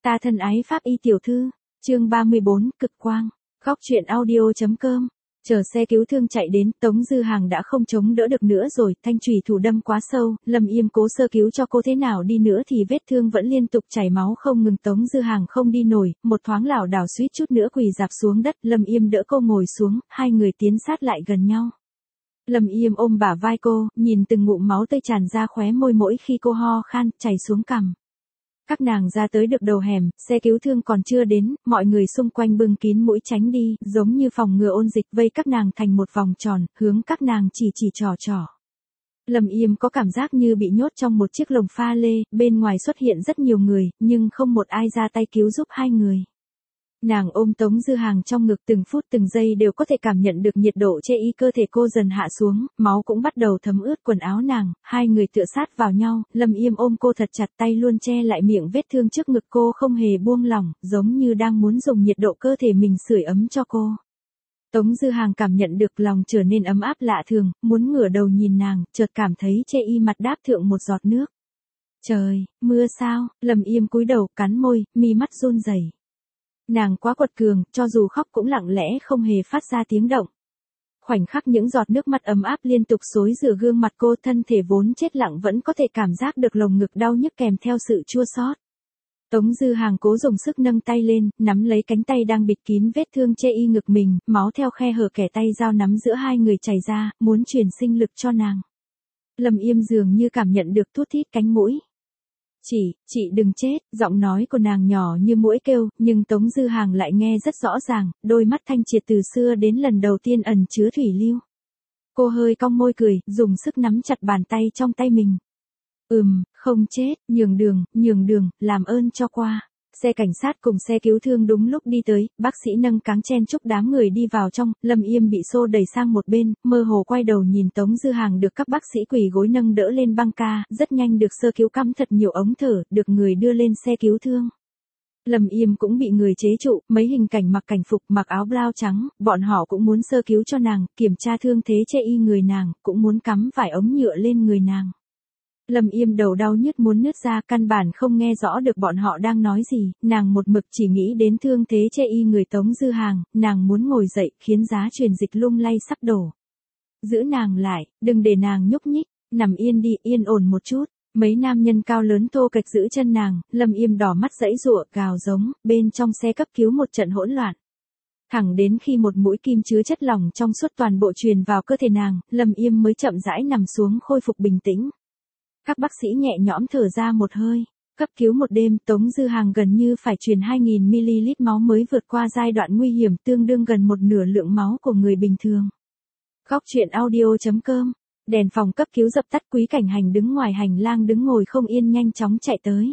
Ta thân ái Pháp y tiểu thư, chương 34, cực quang, góc truyện audio.com. Chờ xe cứu thương chạy đến, Tống Dư Hàng đã không chống đỡ được nữa rồi, thanh chùy thủ đâm quá sâu, Lâm Yêm cố sơ cứu cho cô thế nào đi nữa thì vết thương vẫn liên tục chảy máu không ngừng. Tống Dư Hàng không đi nổi, một thoáng lảo đảo suýt chút nữa quỳ rạp xuống đất, Lâm Yêm đỡ cô ngồi xuống, hai người tiến sát lại gần nhau. Lâm Yêm ôm bả vai cô, nhìn từng ngụm máu tươi tràn ra khóe môi mỗi khi cô ho khan, chảy xuống cằm. Các nàng ra tới được đầu hẻm, xe cứu thương còn chưa đến, mọi người xung quanh bưng kín mũi tránh đi, giống như phòng ngừa ôn dịch, vây các nàng thành một vòng tròn, hướng các nàng chỉ trò. Lâm Yêm có cảm giác như bị nhốt trong một chiếc lồng pha lê, bên ngoài xuất hiện rất nhiều người, nhưng không một ai ra tay cứu giúp hai người. Nàng ôm Tống Dư Hàng trong ngực, từng phút từng giây đều có thể cảm nhận được nhiệt độ chê y cơ thể cô dần hạ xuống, máu cũng bắt đầu thấm ướt quần áo nàng, hai người tựa sát vào nhau, Lâm Yêm ôm cô thật chặt, tay luôn che lại miệng vết thương trước ngực cô không hề buông lỏng, giống như đang muốn dùng nhiệt độ cơ thể mình sưởi ấm cho cô. Tống Dư Hàng cảm nhận được lòng trở nên ấm áp lạ thường, muốn ngửa đầu nhìn nàng, chợt cảm thấy chê y mặt đáp thượng một giọt nước. Trời, mưa sao? Lâm Yêm cúi đầu, cắn môi, mi mắt run rẩy. Nàng quá quật cường, cho dù khóc cũng lặng lẽ không hề phát ra tiếng động. Khoảnh khắc những giọt nước mắt ấm áp liên tục xối rửa gương mặt cô, thân thể vốn chết lặng vẫn có thể cảm giác được lồng ngực đau nhức kèm theo sự chua xót. Tống Dư Hàng cố dùng sức nâng tay lên, nắm lấy cánh tay đang bịt kín vết thương chê y ngực mình, máu theo khe hở kẻ tay dao nắm giữa hai người chảy ra, muốn truyền sinh lực cho nàng. Lâm Yêm dường như cảm nhận được thút thít cánh mũi. Chị đừng chết, giọng nói của nàng nhỏ như muỗi kêu, nhưng Tống Dư Hàng lại nghe rất rõ ràng, đôi mắt thanh triệt từ xưa đến lần đầu tiên ẩn chứa thủy lưu. Cô hơi cong môi cười, dùng sức nắm chặt bàn tay trong tay mình. Không chết, nhường đường, làm ơn cho qua. Xe cảnh sát cùng xe cứu thương đúng lúc đi tới, bác sĩ nâng cáng chen chúc đám người đi vào trong, Lâm Yêm bị xô đẩy sang một bên, mơ hồ quay đầu nhìn Tống Dư Hàng được các bác sĩ quỳ gối nâng đỡ lên băng ca, rất nhanh được sơ cứu cắm thật nhiều ống thở, được người đưa lên xe cứu thương. Lâm Yêm cũng bị người chế trụ, mấy hình cảnh mặc cảnh phục, mặc áo blau trắng, bọn họ cũng muốn sơ cứu cho nàng, kiểm tra thương thế chê y người nàng, cũng muốn cắm vải ống nhựa lên người nàng. Lâm Yêm đầu đau nhức muốn nứt ra, căn bản không nghe rõ được bọn họ đang nói gì, nàng một mực chỉ nghĩ đến thương thế chê y người Tống Dư Hàng, nàng muốn ngồi dậy, khiến giá truyền dịch lung lay sắp đổ. Giữ nàng lại, đừng để nàng nhúc nhích, nằm yên đi, yên ổn một chút. Mấy nam nhân cao lớn thô kệch giữ chân nàng, Lâm Yêm đỏ mắt giãy giụa, gào giống, bên trong xe cấp cứu một trận hỗn loạn. Thẳng đến khi một mũi kim chứa chất lỏng trong suốt toàn bộ truyền vào cơ thể nàng, Lâm Yêm mới chậm rãi nằm xuống khôi phục bình tĩnh. Các bác sĩ nhẹ nhõm thở ra một hơi. Cấp cứu một đêm, Tống Dư Hàng gần như phải truyền 2.000ml máu mới vượt qua giai đoạn nguy hiểm, tương đương gần một nửa lượng máu của người bình thường. Góc truyện audio.com. Đèn phòng cấp cứu dập tắt, Quý Cảnh Hành đứng ngoài hành lang đứng ngồi không yên nhanh chóng chạy tới.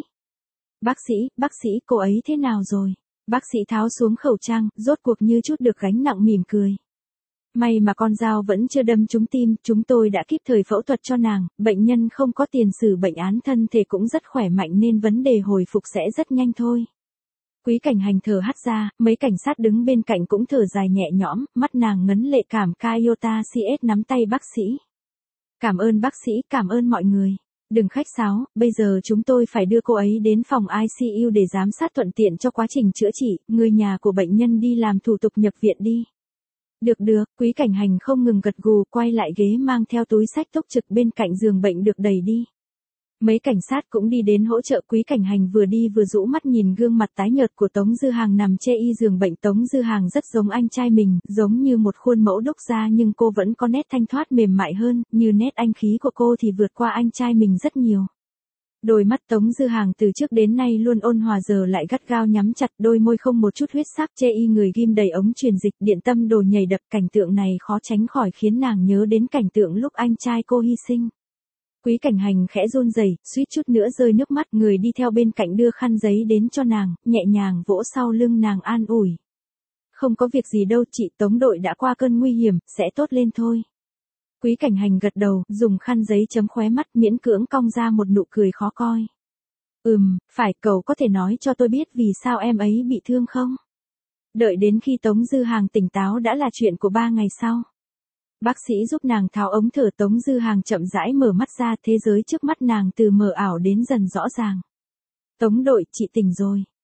Bác sĩ, cô ấy thế nào rồi? Bác sĩ tháo xuống khẩu trang, rốt cuộc như chút được gánh nặng mỉm cười. May mà con dao vẫn chưa đâm trúng tim, chúng tôi đã kịp thời phẫu thuật cho nàng, bệnh nhân không có tiền sử bệnh án, thân thể cũng rất khỏe mạnh nên vấn đề hồi phục sẽ rất nhanh thôi. Quý Cảnh Hành thở hắt ra, mấy cảnh sát đứng bên cạnh cũng thở dài nhẹ nhõm, mắt nàng ngấn lệ cảm. Kayota CS nắm tay bác sĩ. Cảm ơn bác sĩ, cảm ơn mọi người. Đừng khách sáo, bây giờ chúng tôi phải đưa cô ấy đến phòng ICU để giám sát thuận tiện cho quá trình chữa trị, người nhà của bệnh nhân đi làm thủ tục nhập viện đi. Được, Quý Cảnh Hành không ngừng gật gù, quay lại ghế mang theo túi xách túc trực bên cạnh giường bệnh được đẩy đi. Mấy cảnh sát cũng đi đến hỗ trợ. Quý Cảnh Hành vừa đi vừa rũ mắt nhìn gương mặt tái nhợt của Tống Dư Hàng nằm chê y giường bệnh. Tống Dư Hàng rất giống anh trai mình, giống như một khuôn mẫu đúc ra, nhưng cô vẫn có nét thanh thoát mềm mại hơn, như nét anh khí của cô thì vượt qua anh trai mình rất nhiều. Đôi mắt Tống Dư Hàng từ trước đến nay luôn ôn hòa giờ lại gắt gao nhắm chặt, đôi môi không một chút huyết sắc, chê y người ghim đầy ống truyền dịch, điện tâm đồ nhảy đập, cảnh tượng này khó tránh khỏi khiến nàng nhớ đến cảnh tượng lúc anh trai cô hy sinh. Quý Cảnh Hành khẽ run rẩy, suýt chút nữa rơi nước mắt, người đi theo bên cạnh đưa khăn giấy đến cho nàng, nhẹ nhàng vỗ sau lưng nàng an ủi. Không có việc gì đâu chị, Tống đội đã qua cơn nguy hiểm, sẽ tốt lên thôi. Quý Cảnh Hành gật đầu, dùng khăn giấy chấm khóe mắt, miễn cưỡng cong ra một nụ cười khó coi. Phải, cậu có thể nói cho tôi biết vì sao em ấy bị thương không? Đợi đến khi Tống Dư Hàng tỉnh táo đã là chuyện của 3 ngày sau. Bác sĩ giúp nàng tháo ống thở. Tống Dư Hàng chậm rãi mở mắt ra, thế giới trước mắt nàng từ mờ ảo đến dần rõ ràng. Tống đội, chị tỉnh rồi.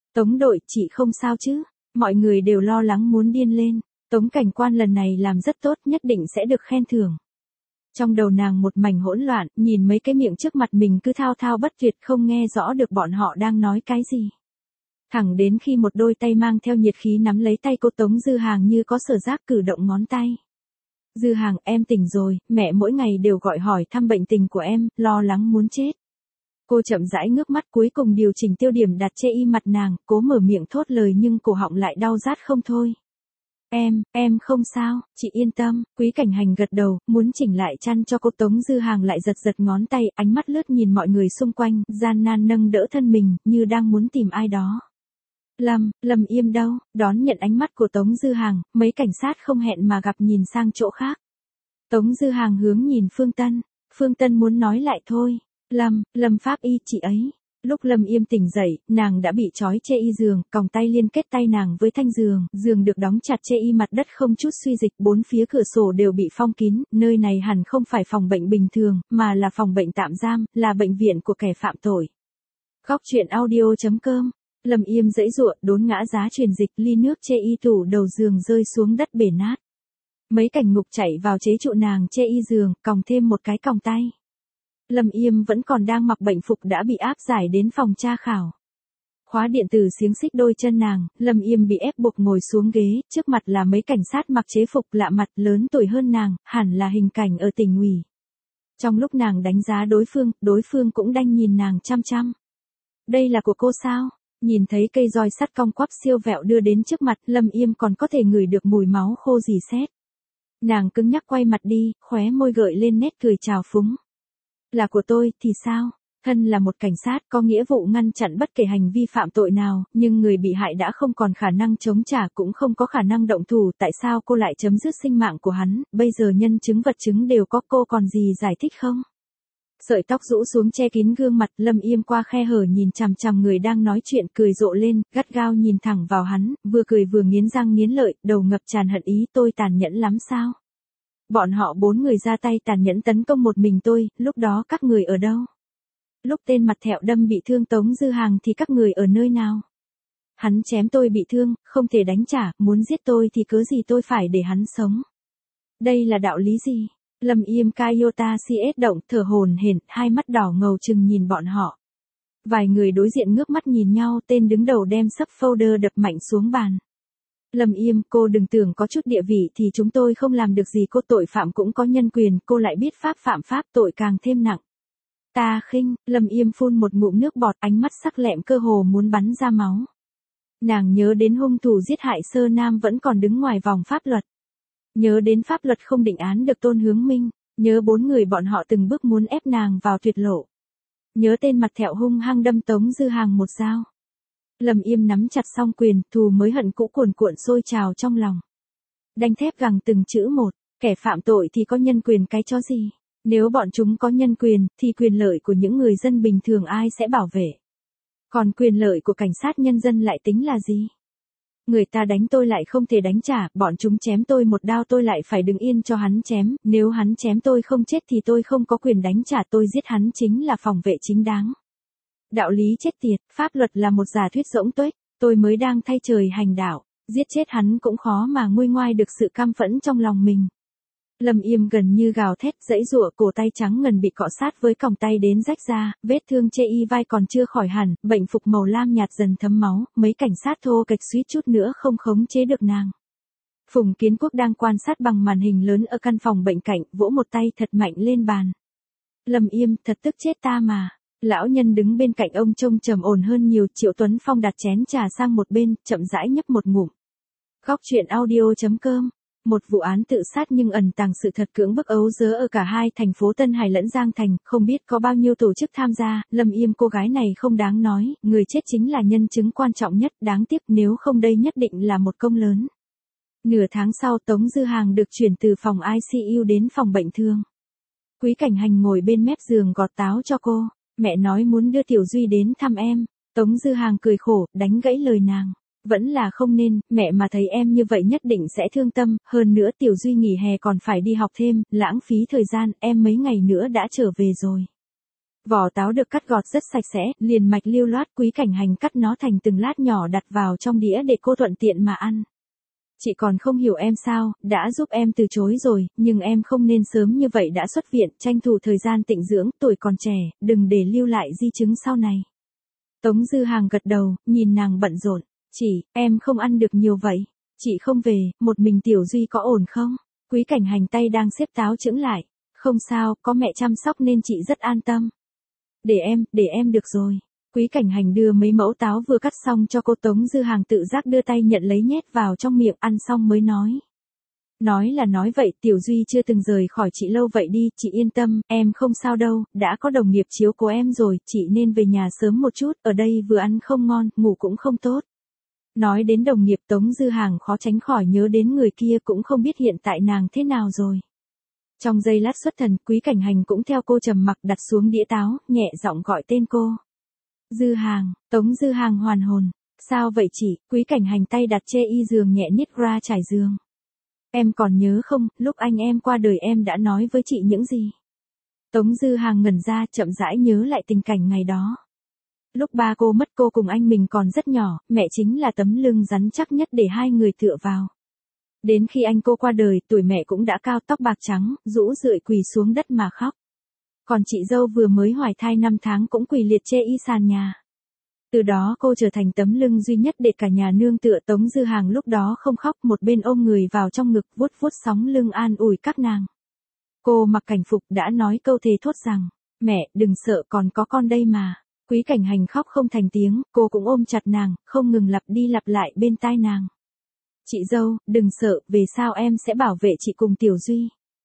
Tống đội, chị không sao chứ? Mọi người đều lo lắng muốn điên lên. Tống cảnh quan lần này làm rất tốt, nhất định sẽ được khen thưởng. Trong đầu nàng một mảnh hỗn loạn, nhìn mấy cái miệng trước mặt mình cứ thao thao bất tuyệt, không nghe rõ được bọn họ đang nói cái gì. Thẳng đến khi một đôi tay mang theo nhiệt khí nắm lấy tay cô Tống Dư Hàng như có sở giác cử động ngón tay. Dư Hàng, em tỉnh rồi, mẹ mỗi ngày đều gọi hỏi thăm bệnh tình của em, lo lắng muốn chết. Cô chậm rãi ngước mắt, cuối cùng điều chỉnh tiêu điểm đặt che y mặt nàng, cố mở miệng thốt lời nhưng cổ họng lại đau rát không thôi. Em không sao, chị yên tâm. Quý Cảnh Hành gật đầu, muốn chỉnh lại chăn cho cô. Tống Dư Hàng lại giật giật ngón tay, ánh mắt lướt nhìn mọi người xung quanh, gian nan nâng đỡ thân mình, như đang muốn tìm ai đó. Lâm Yêm đâu? Đón nhận ánh mắt của Tống Dư Hàng, mấy cảnh sát không hẹn mà gặp nhìn sang chỗ khác. Tống Dư Hàng hướng nhìn Phương Tân muốn nói lại thôi. Lâm Pháp Y, chị ấy. Lúc Lâm Yêm tỉnh dậy, nàng đã bị trói che y giường, còng tay liên kết tay nàng với thanh giường, giường được đóng chặt che y mặt đất không chút suy dịch, bốn phía cửa sổ đều bị phong kín, nơi này hẳn không phải phòng bệnh bình thường, mà là phòng bệnh tạm giam, là bệnh viện của kẻ phạm tội. Góc truyện audio.com. Lâm Yêm giãy giụa, đốn ngã giá truyền dịch, ly nước che y tủ đầu giường rơi xuống đất bể nát. Mấy cảnh ngục chạy vào chế trụ nàng che y giường, còng thêm một cái còng tay. Lâm Yêm vẫn còn đang mặc bệnh phục đã bị áp giải đến phòng tra khảo. Khóa điện tử xiếng xích đôi chân nàng, Lâm Yêm bị ép buộc ngồi xuống ghế, trước mặt là mấy cảnh sát mặc chế phục lạ mặt, lớn tuổi hơn nàng, hẳn là hình cảnh ở tỉnh ủy. Trong lúc nàng đánh giá đối phương cũng đang nhìn nàng chăm chăm. Đây là của cô sao? Nhìn thấy cây roi sắt cong quắp siêu vẹo đưa đến trước mặt, Lâm Yêm còn có thể ngửi được mùi máu khô rỉ sét. Nàng cứng nhắc quay mặt đi, khóe môi gợi lên nét cười trào phúng. Là của tôi, thì sao? Thân là một cảnh sát có nghĩa vụ ngăn chặn bất kể hành vi phạm tội nào, nhưng người bị hại đã không còn khả năng chống trả cũng không có khả năng động thủ, tại sao cô lại chấm dứt sinh mạng của hắn, bây giờ nhân chứng vật chứng đều có, cô còn gì giải thích không? Sợi tóc rũ xuống che kín gương mặt, Lâm Yêm qua khe hở nhìn chằm chằm người đang nói chuyện, cười rộ lên, gắt gao nhìn thẳng vào hắn, vừa cười vừa nghiến răng nghiến lợi, đầu ngập tràn hận ý, tôi tàn nhẫn lắm sao? Bọn họ 4 người ra tay tàn nhẫn tấn công một mình tôi, lúc đó các người ở đâu? Lúc tên mặt thẹo đâm bị thương Tống Dư Hàng thì các người ở nơi nào? Hắn chém tôi bị thương, không thể đánh trả, muốn giết tôi thì cớ gì tôi phải để hắn sống? Đây là đạo lý gì? Lâm Yêm Kayota CS động, thở hổn hển, hai mắt đỏ ngầu trừng nhìn bọn họ. Vài người đối diện ngước mắt nhìn nhau, tên đứng đầu đem sấp folder đập mạnh xuống bàn. Lâm Yêm, cô đừng tưởng có chút địa vị thì chúng tôi không làm được gì, cô tội phạm cũng có nhân quyền, cô lại biết phạm pháp, tội càng thêm nặng. Ta khinh. Lâm Yêm phun một ngụm nước bọt, ánh mắt sắc lẹm cơ hồ muốn bắn ra máu. Nàng nhớ đến hung thủ giết hại Sơ Nam vẫn còn đứng ngoài vòng pháp luật. Nhớ đến pháp luật không định án được Tôn Hướng Minh, nhớ 4 người bọn họ từng bước muốn ép nàng vào tuyệt lộ. Nhớ tên mặt thẹo hung hăng đâm Tống Dư Hàng một dao. Lâm Yêm nắm chặt song quyền, thù mới hận cũ cuồn cuộn sôi trào trong lòng. Đanh thép gằng từng chữ một, kẻ phạm tội thì có nhân quyền cái chó gì? Nếu bọn chúng có nhân quyền, thì quyền lợi của những người dân bình thường ai sẽ bảo vệ? Còn quyền lợi của cảnh sát nhân dân lại tính là gì? Người ta đánh tôi lại không thể đánh trả, bọn chúng chém tôi một đao tôi lại phải đứng yên cho hắn chém, nếu hắn chém tôi không chết thì tôi không có quyền đánh trả, tôi giết hắn chính là phòng vệ chính đáng. Đạo lý chết tiệt, pháp luật là một giả thuyết rỗng tuếch, tôi mới đang thay trời hành đạo, giết chết hắn cũng khó mà nguôi ngoai được sự căm phẫn trong lòng mình. Lâm Yêm gần như gào thét, giãy giụa, cổ tay trắng ngần bị cọ sát với còng tay đến rách ra, vết thương che y vai còn chưa khỏi hẳn, bệnh phục màu lam nhạt dần thấm máu, mấy cảnh sát thô kệch suýt chút nữa không khống chế được nàng. Phùng Kiến Quốc đang quan sát bằng màn hình lớn ở căn phòng bệnh cạnh, vỗ một tay thật mạnh lên bàn. Lâm Yêm, thật tức chết ta mà. Lão nhân đứng bên cạnh ông trông trầm ổn hơn nhiều, Triệu Tuấn Phong đặt chén trà sang một bên, chậm rãi nhấp một ngụm. Góc truyện audio.com. Một vụ án tự sát nhưng ẩn tàng sự thật cưỡng bức ấu dớ ở cả hai thành phố Tân Hải lẫn Giang Thành, không biết có bao nhiêu tổ chức tham gia, Lâm Yêm cô gái này không đáng nói, người chết chính là nhân chứng quan trọng nhất, đáng tiếc nếu không đây nhất định là một công lớn. Nửa tháng sau Tống Dư Hàng được chuyển từ phòng ICU đến phòng bệnh thương. Quý Cảnh Hành ngồi bên mép giường gọt táo cho cô, mẹ nói muốn đưa Tiểu Duy đến thăm em, Tống Dư Hàng cười khổ, đánh gãy lời nàng. Vẫn là không nên, mẹ mà thấy em như vậy nhất định sẽ thương tâm, hơn nữa Tiểu Duy nghỉ hè còn phải đi học thêm, lãng phí thời gian, em mấy ngày nữa đã trở về rồi. Vỏ táo được cắt gọt rất sạch sẽ, liền mạch lưu loát. Quý Cảnh Hành cắt nó thành từng lát nhỏ đặt vào trong đĩa để cô thuận tiện mà ăn. Chị còn không hiểu em sao, đã giúp em từ chối rồi, nhưng em không nên sớm như vậy đã xuất viện, tranh thủ thời gian tịnh dưỡng, tuổi còn trẻ, đừng để lưu lại di chứng sau này. Tống Dư Hàng gật đầu, nhìn nàng bận rộn. Chị, em không ăn được nhiều vậy. Chị không về, một mình Tiểu Duy có ổn không? Quý Cảnh Hành tay đang xếp táo chững lại. Không sao, có mẹ chăm sóc nên chị rất an tâm. Để em được rồi. Quý Cảnh Hành đưa mấy mẫu táo vừa cắt xong cho cô. Tống Dư Hàng tự giác đưa tay nhận lấy nhét vào trong miệng, ăn xong mới nói. Nói là nói vậy, Tiểu Duy chưa từng rời khỏi chị lâu vậy đi, chị yên tâm, em không sao đâu, đã có đồng nghiệp chiếu cố em rồi, chị nên về nhà sớm một chút, ở đây vừa ăn không ngon, ngủ cũng không tốt. Nói đến đồng nghiệp, Tống Dư Hàng khó tránh khỏi nhớ đến người kia, cũng không biết hiện tại nàng thế nào rồi. Trong giây lát xuất thần, Quý Cảnh Hành cũng theo cô trầm mặc đặt xuống đĩa táo, nhẹ giọng gọi tên cô. Dư Hàng. Tống Dư Hàng hoàn hồn. Sao vậy chị? Quý Cảnh Hành tay đặt che y giường nhẹ nhích ra trải giường. Em còn nhớ không, lúc anh em qua đời em đã nói với chị những gì? Tống Dư Hàng ngẩn ra, chậm rãi nhớ lại tình cảnh ngày đó. Lúc ba cô mất, cô cùng anh mình còn rất nhỏ, mẹ chính là tấm lưng rắn chắc nhất để hai người tựa vào. Đến khi anh cô qua đời, tuổi mẹ cũng đã cao, tóc bạc trắng, rũ rượi quỳ xuống đất mà khóc. Còn chị dâu vừa mới hoài thai 5 tháng cũng quỳ liệt chê y sàn nhà. Từ đó cô trở thành tấm lưng duy nhất để cả nhà nương tựa. Tống Dư Hàng lúc đó không khóc, một bên ôm người vào trong ngực, vuốt vuốt sóng lưng an ủi các nàng. Cô mặc cảnh phục đã nói câu thề thốt rằng, mẹ, đừng sợ, còn có con đây mà. Quý Cảnh Hành khóc không thành tiếng, cô cũng ôm chặt nàng, không ngừng lặp đi lặp lại bên tai nàng. Chị dâu, đừng sợ, về sau em sẽ bảo vệ chị cùng Tiểu Duy.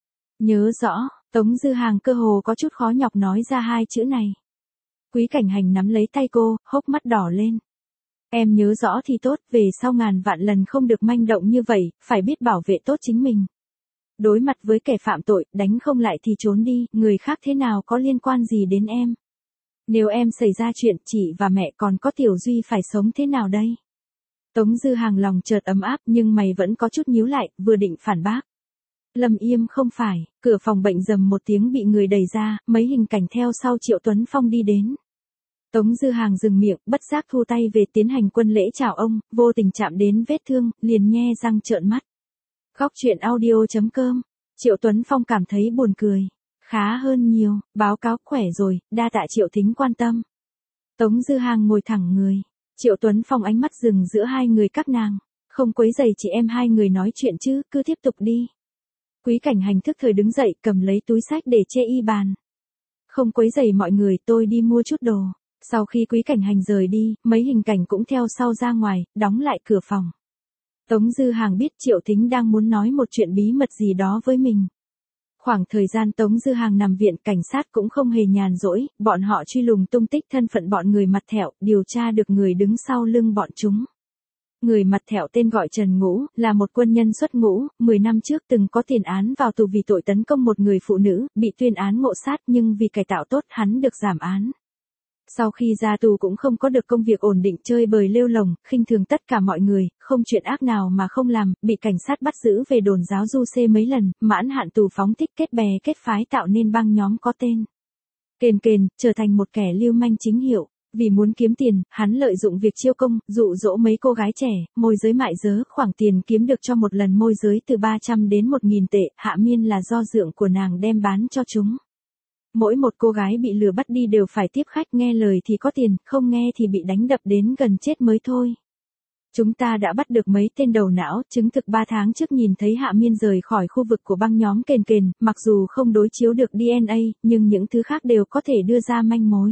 Nhớ rõ. Tống Dư Hàng cơ hồ có chút khó nhọc nói ra hai chữ này. Quý Cảnh Hành nắm lấy tay cô, hốc mắt đỏ lên. Em nhớ rõ thì tốt, về sau ngàn vạn lần không được manh động như vậy, phải biết bảo vệ tốt chính mình. Đối mặt với kẻ phạm tội, đánh không lại thì trốn đi, người khác thế nào có liên quan gì đến em. Nếu em xảy ra chuyện, chị và mẹ còn có Tiểu Duy phải sống thế nào đây? Tống Dư Hàng lòng chợt ấm áp nhưng mày vẫn có chút nhíu lại, vừa định phản bác. Lâm Yêm không phải, cửa phòng bệnh rầm một tiếng bị người đẩy ra, mấy hình cảnh theo sau Triệu Tuấn Phong đi đến. Tống Dư Hàng dừng miệng, bất giác thu tay về tiến hành quân lễ chào ông, vô tình chạm đến vết thương, liền nhe răng trợn mắt. Góc truyện audio.com, Triệu Tuấn Phong cảm thấy buồn cười. Khá hơn nhiều, báo cáo khỏe rồi, đa tạ Triệu Thính quan tâm. Tống Dư Hàng ngồi thẳng người. Triệu Tuấn Phong ánh mắt dừng giữa hai người các nàng. Không quấy rầy chị em hai người nói chuyện chứ, cứ tiếp tục đi. Quý Cảnh Hành thức thời đứng dậy, cầm lấy túi xách để che y bàn. Không quấy rầy mọi người, tôi đi mua chút đồ. Sau khi Quý Cảnh Hành rời đi, mấy hình cảnh cũng theo sau ra ngoài, đóng lại cửa phòng. Tống Dư Hàng biết Triệu Thính đang muốn nói một chuyện bí mật gì đó với mình. Khoảng thời gian Tống Dư Hàng nằm viện, cảnh sát cũng không hề nhàn rỗi, bọn họ truy lùng tung tích thân phận bọn người mặt thẹo, điều tra được người đứng sau lưng bọn chúng. Người mặt thẹo tên gọi Trần Ngũ, là một quân nhân xuất ngũ, 10 năm trước từng có tiền án vào tù vì tội tấn công một người phụ nữ, bị tuyên án ngộ sát nhưng vì cải tạo tốt hắn được giảm án. Sau khi ra tù cũng không có được công việc ổn định, chơi bời lêu lồng, khinh thường tất cả mọi người, không chuyện ác nào mà không làm, bị cảnh sát bắt giữ về đồn giáo du xê mấy lần, mãn hạn tù phóng thích, kết bè kết phái tạo nên băng nhóm có tên Kền Kền, trở thành một kẻ lưu manh chính hiệu. Vì muốn kiếm tiền, hắn lợi dụng việc chiêu công, dụ dỗ mấy cô gái trẻ, môi giới mại dớ, khoản tiền kiếm được cho một lần môi giới từ 300 đến 1.000 tệ, hạ miên là do dượng của nàng đem bán cho chúng. Mỗi một cô gái bị lừa bắt đi đều phải tiếp khách, nghe lời thì có tiền, không nghe thì bị đánh đập đến gần chết mới thôi. Chúng ta đã bắt được mấy tên đầu não, chứng thực 3 tháng trước nhìn thấy Hạ Miên rời khỏi khu vực của băng nhóm Kền Kền, mặc dù không đối chiếu được DNA, nhưng những thứ khác đều có thể đưa ra manh mối.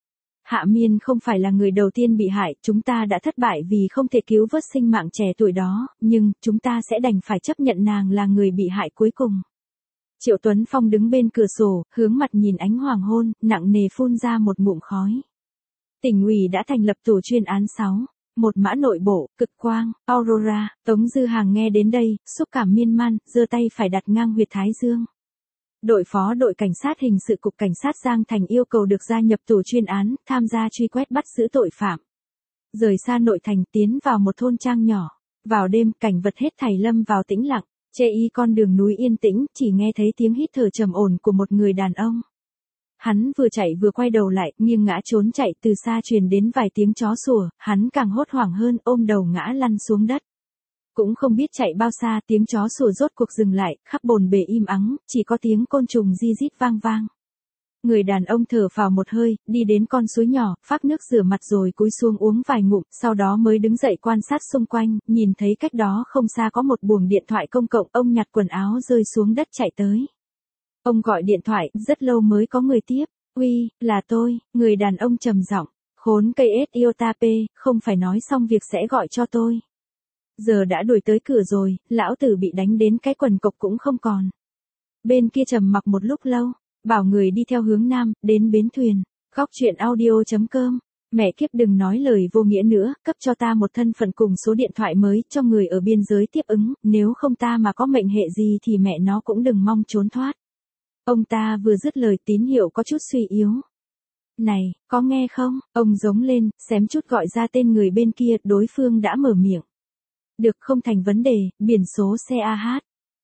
Hạ Miên không phải là người đầu tiên bị hại, chúng ta đã thất bại vì không thể cứu vớt sinh mạng trẻ tuổi đó, nhưng chúng ta sẽ đành phải chấp nhận nàng là người bị hại cuối cùng. Triệu Tuấn Phong đứng bên cửa sổ, hướng mặt nhìn ánh hoàng hôn, nặng nề phun ra một ngụm khói. Tỉnh ủy đã thành lập tổ chuyên án 6, một mã nội bộ, cực quang, Aurora. Tống Dư Hàng nghe đến đây, xúc cảm miên man, giơ tay phải đặt ngang huyệt thái dương. Đội phó đội cảnh sát hình sự cục cảnh sát Giang Thành yêu cầu được gia nhập tổ chuyên án, tham gia truy quét bắt giữ tội phạm. Rời xa nội thành, tiến vào một thôn trang nhỏ. Vào đêm, cảnh vật hết thảy lâm vào tĩnh lặng, chê y con đường núi yên tĩnh, chỉ nghe thấy tiếng hít thở trầm ổn của một người đàn ông. Hắn vừa chạy vừa quay đầu lại, nghiêng ngã trốn chạy, từ xa truyền đến vài tiếng chó sủa, hắn càng hốt hoảng hơn, ôm đầu ngã lăn xuống đất. Cũng không biết chạy bao xa, tiếng chó sủa rốt cuộc dừng lại, khắp bồn bề im ắng, chỉ có tiếng côn trùng di rít vang vang. Người đàn ông thở phào một hơi, đi đến con suối nhỏ, phác nước rửa mặt rồi cúi xuống uống vài ngụm, sau đó mới đứng dậy quan sát xung quanh, nhìn thấy cách đó không xa có một buồng điện thoại công cộng, ông nhặt quần áo rơi xuống đất chạy tới. Ông gọi điện thoại, rất lâu mới có người tiếp. Uy, là tôi, người đàn ông trầm giọng. Khốn cây ết Iotape, không phải nói xong việc sẽ gọi cho tôi. Giờ đã đuổi tới cửa rồi, lão tử bị đánh đến cái quần cộc cũng không còn. Bên kia trầm mặc một lúc lâu, bảo người đi theo hướng nam, đến bến thuyền. Góc truyện audio.com. Mẹ kiếp đừng nói lời vô nghĩa nữa, cấp cho ta một thân phận cùng số điện thoại mới, cho người ở biên giới tiếp ứng, nếu không ta mà có mệnh hệ gì thì mẹ nó cũng đừng mong trốn thoát. Ông ta vừa dứt lời tín hiệu có chút suy yếu. Này, có nghe không? Ông giống lên, xém chút gọi ra tên người bên kia, đối phương đã mở miệng. Được, không thành vấn đề, biển số xe AH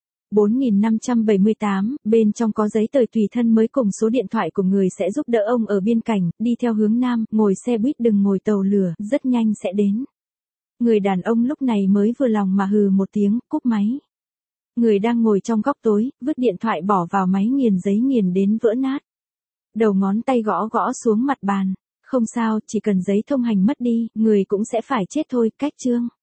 4578, bên trong có giấy tờ tùy thân mới cùng số điện thoại của người sẽ giúp đỡ ông ở biên cảnh, đi theo hướng nam, ngồi xe buýt đừng ngồi tàu lửa, rất nhanh sẽ đến. Người đàn ông lúc này mới vừa lòng mà hừ một tiếng, cúp máy. Người đang ngồi trong góc tối, vứt điện thoại bỏ vào máy nghiền giấy nghiền đến vỡ nát. Đầu ngón tay gõ gõ xuống mặt bàn. Không sao, chỉ cần giấy thông hành mất đi, người cũng sẽ phải chết thôi, cách chương.